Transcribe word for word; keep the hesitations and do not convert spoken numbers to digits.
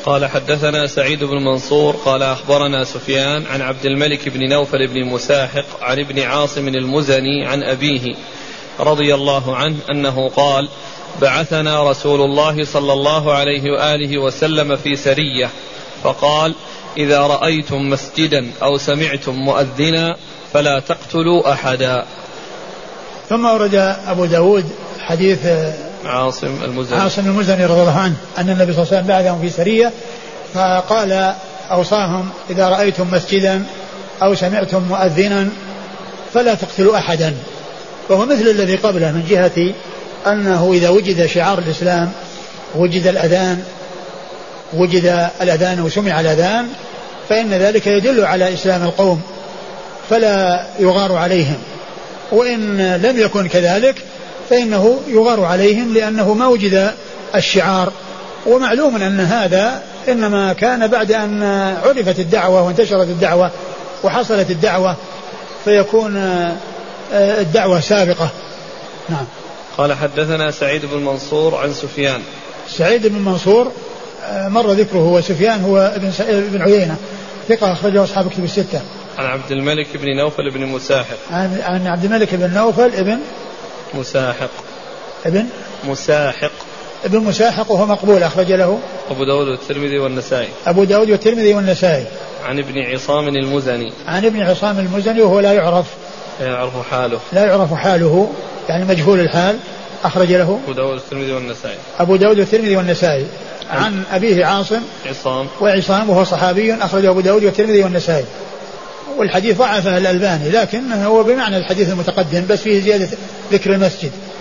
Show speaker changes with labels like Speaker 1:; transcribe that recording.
Speaker 1: قال حدثنا سعيد بن منصور قال أخبرنا سفيان عن عبد الملك بن نوفل بن مساحق عن ابن عاصم المزني عن أبيه رضي الله عنه أنه قال بعثنا رسول الله صلى الله عليه وآله وسلم في سرية فقال إذا رأيتم مسجدا أو سمعتم مؤذنا فلا تقتلوا أحدا.
Speaker 2: ثم ورد أبو داود حديث
Speaker 1: عاصم المزني
Speaker 2: عاصم المزني رضي الله عنه أن النبي صلى الله عليه وسلم بعثهم في سرية فقال أوصاهم إذا رأيتم مسجدا أو سمعتم مؤذنا فلا تقتلوا أحدا، وهو مثل الذي قبله من جهة أنه إذا وجد شعار الإسلام وجد الأذان وجد الأذان وسمع الأذان فإن ذلك يدل على إسلام القوم فلا يغار عليهم، وإن لم يكن كذلك فإنه يغار عليهم لأنه ما وجد الشعار. ومعلوم أن هذا إنما كان بعد أن عرفت الدعوة وانتشرت الدعوة وحصلت الدعوة فيكون الدعوة سابقة. نعم.
Speaker 1: قال حدثنا سعيد بن منصور عن سفيان.
Speaker 2: سعيد بن منصور مر ذكره، وسفيان هو ابن ابن عيينة ثقة أخرجه أصحاب كتب الستة.
Speaker 1: عن عبد الملك بن نوفل بن مساحق.
Speaker 2: عن, عن عبد الملك بن نوفل ابن
Speaker 1: مساحق.
Speaker 2: ابن
Speaker 1: مساحق.
Speaker 2: ابن مساحق وهو مقبول أخرج له
Speaker 1: أبو داود والترمذي والنسائي.
Speaker 2: أبو داود والترمذي والنسائي.
Speaker 1: عن ابن عصام المزني.
Speaker 2: عن ابن عصام المزني وهو لا يعرف
Speaker 1: لا يعرف حاله
Speaker 2: لا يعرف حاله يعني مجهول الحال أخرج له
Speaker 1: أبو داود والترمذي والنسائي.
Speaker 2: أبو داود والترمذي والنسائي. عن أبيه عاصم
Speaker 1: عصام
Speaker 2: وعصام وهو صحابي أخرجه أبو داود والترمذي والنسائي. والحديث ضعفه الألباني لكن هو بمعنى الحديث المتقدم بس فيه زيادة ذكر المسجد.